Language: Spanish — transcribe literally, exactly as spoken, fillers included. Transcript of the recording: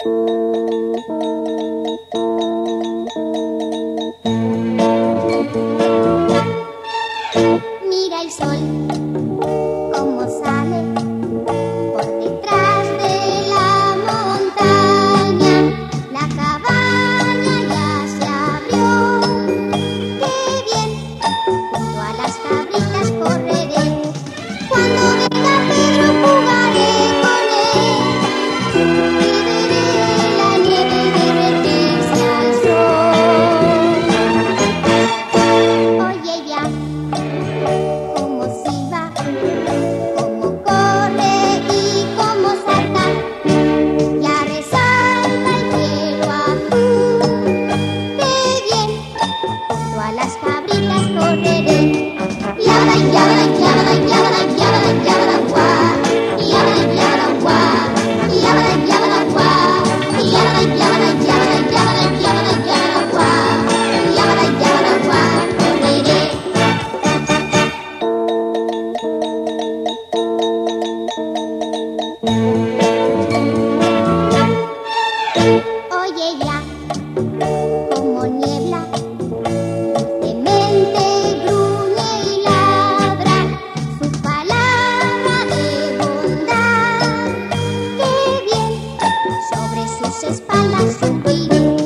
Mira el sol, cómo sale por detrás de la montaña. La cabaña ya se abrió. ¡Qué bien! Junto a las cabritas correré. Cuando venga Pedro jugaré con él. Y veré la nieve derretirse al sol. Oye ya, cómo silba, cómo corre y cómo salta. Ya resalta el cielo azul. ¡Qué bien! Junto a las cabritas correré. Yabra, yabra, yabra, yabra, yabra, yabra, guá. Yabra, yabra, guá. Yabra, yabra, guá. Yabra, yabra, yabra, yabra, yabra, yabra, guá. Yabra, yabra, guá. Correré. Oye ya, como niebla, dulcemente gruñe y ladra su palabra de bondad. ¡Qué bien! Sobre sus espaldas subiré.